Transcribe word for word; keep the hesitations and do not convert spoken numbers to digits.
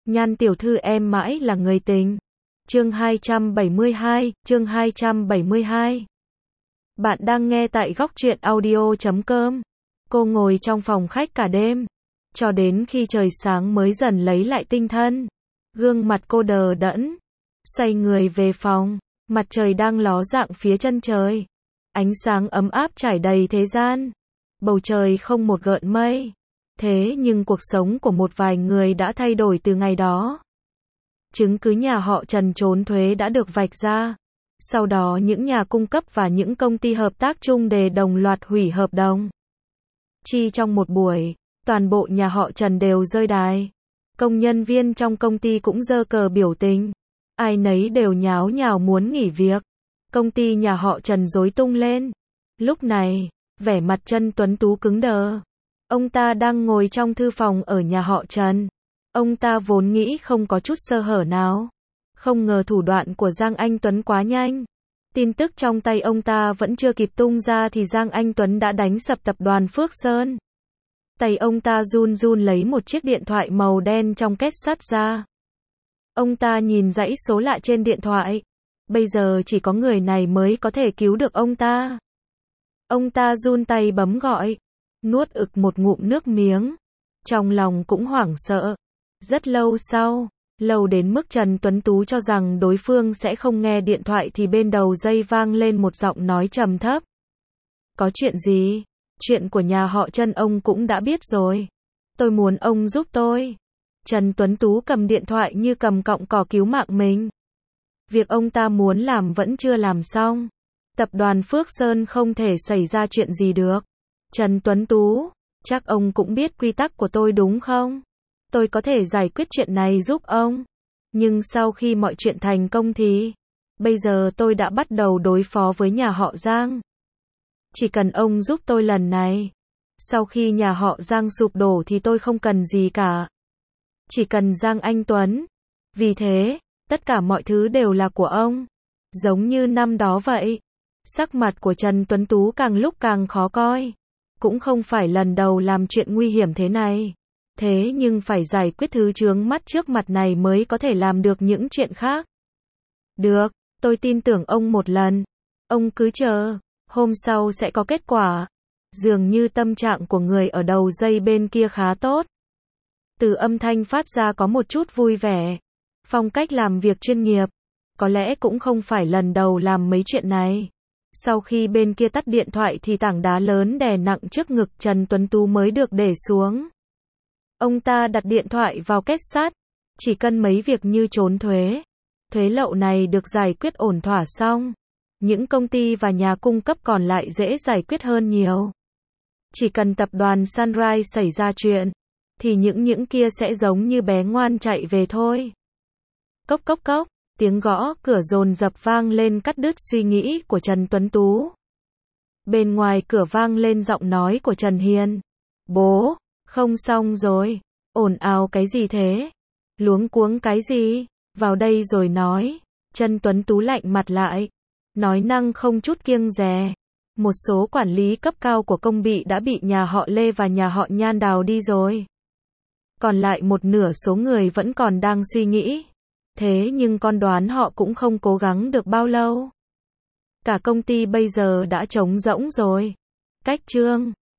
Nhan tiểu thư em mãi là người tình. Chương hai trăm bảy mươi hai, chương hai trăm bảy mươi hai. Bạn đang nghe tại góc truyện audio chấm com. Cô ngồi trong phòng khách cả đêm, cho đến khi trời sáng mới dần lấy lại tinh thần. Gương mặt cô đờ đẫn, xoay người về phòng, mặt trời đang ló dạng phía chân trời. Ánh sáng ấm áp trải đầy thế gian. Bầu trời không một gợn mây. Thế nhưng cuộc sống của một vài người đã thay đổi từ ngày đó. Chứng cứ nhà họ Trần trốn thuế đã được vạch ra. Sau đó những nhà cung cấp và những công ty hợp tác chung đề đồng loạt hủy hợp đồng. Chỉ trong một buổi, toàn bộ nhà họ Trần đều rơi đài. Công nhân viên trong công ty cũng giơ cờ biểu tình. Ai nấy đều nháo nhào muốn nghỉ việc. Công ty nhà họ Trần rối tung lên. Lúc này, vẻ mặt Trần Tuấn Tú cứng đờ. Ông ta đang ngồi trong thư phòng ở nhà họ Trần. Ông ta vốn nghĩ không có chút sơ hở nào. Không ngờ thủ đoạn của Giang Anh Tuấn quá nhanh. Tin tức trong tay ông ta vẫn chưa kịp tung ra thì Giang Anh Tuấn đã đánh sập tập đoàn Phước Sơn. Tay ông ta run run lấy một chiếc điện thoại màu đen trong két sắt ra. Ông ta nhìn dãy số lạ trên điện thoại. Bây giờ chỉ có người này mới có thể cứu được ông ta. Ông ta run tay bấm gọi. Nuốt ực một ngụm nước miếng. Trong lòng cũng hoảng sợ. Rất lâu sau, lâu đến mức Trần Tuấn Tú cho rằng đối phương sẽ không nghe điện thoại thì bên đầu dây vang lên một giọng nói trầm thấp. Có chuyện gì? Chuyện của nhà họ Trần ông cũng đã biết rồi. Tôi muốn ông giúp tôi. Trần Tuấn Tú cầm điện thoại như cầm cọng cỏ cứu mạng mình. Việc ông ta muốn làm vẫn chưa làm xong. Tập đoàn Phước Sơn không thể xảy ra chuyện gì được. Trần Tuấn Tú, chắc ông cũng biết quy tắc của tôi đúng không? Tôi có thể giải quyết chuyện này giúp ông. Nhưng sau khi mọi chuyện thành công thì, bây giờ tôi đã bắt đầu đối phó với nhà họ Giang. Chỉ cần ông giúp tôi lần này. Sau khi nhà họ Giang sụp đổ thì tôi không cần gì cả. Chỉ cần Giang Anh Tuấn. Vì thế, tất cả mọi thứ đều là của ông. Giống như năm đó vậy. Sắc mặt của Trần Tuấn Tú càng lúc càng khó coi. Cũng không phải lần đầu làm chuyện nguy hiểm thế này. Thế nhưng phải giải quyết thứ chướng mắt trước mặt này mới có thể làm được những chuyện khác. Được, tôi tin tưởng ông một lần. Ông cứ chờ, hôm sau sẽ có kết quả. Dường như tâm trạng của người ở đầu dây bên kia khá tốt. Từ âm thanh phát ra có một chút vui vẻ. Phong cách làm việc chuyên nghiệp. Có lẽ cũng không phải lần đầu làm mấy chuyện này. Sau khi bên kia tắt điện thoại thì tảng đá lớn đè nặng trước ngực Trần Tuấn Tú mới được để xuống. Ông ta đặt điện thoại vào két sắt. Chỉ cần mấy việc như trốn thuế, thuế lậu này được giải quyết ổn thỏa xong. Những công ty và nhà cung cấp còn lại dễ giải quyết hơn nhiều. Chỉ cần tập đoàn Sunrise xảy ra chuyện, thì những những kia sẽ giống như bé ngoan chạy về thôi. Cốc cốc cốc, tiếng gõ cửa dồn dập vang lên cắt đứt suy nghĩ của Trần Tuấn Tú. Bên ngoài cửa vang lên giọng nói của Trần Hiền. Bố, không xong rồi, ồn ào cái gì thế? Luống cuống cái gì? Vào đây rồi nói. Trần Tuấn Tú lạnh mặt lại. Nói năng không chút kiêng dè. Một số quản lý cấp cao của công bị đã bị nhà họ Lê và nhà họ Nhan đào đi rồi. Còn lại một nửa số người vẫn còn đang suy nghĩ. Thế nhưng con đoán họ cũng không cố gắng được bao lâu. Cả công ty bây giờ đã trống rỗng rồi. Cách Trương,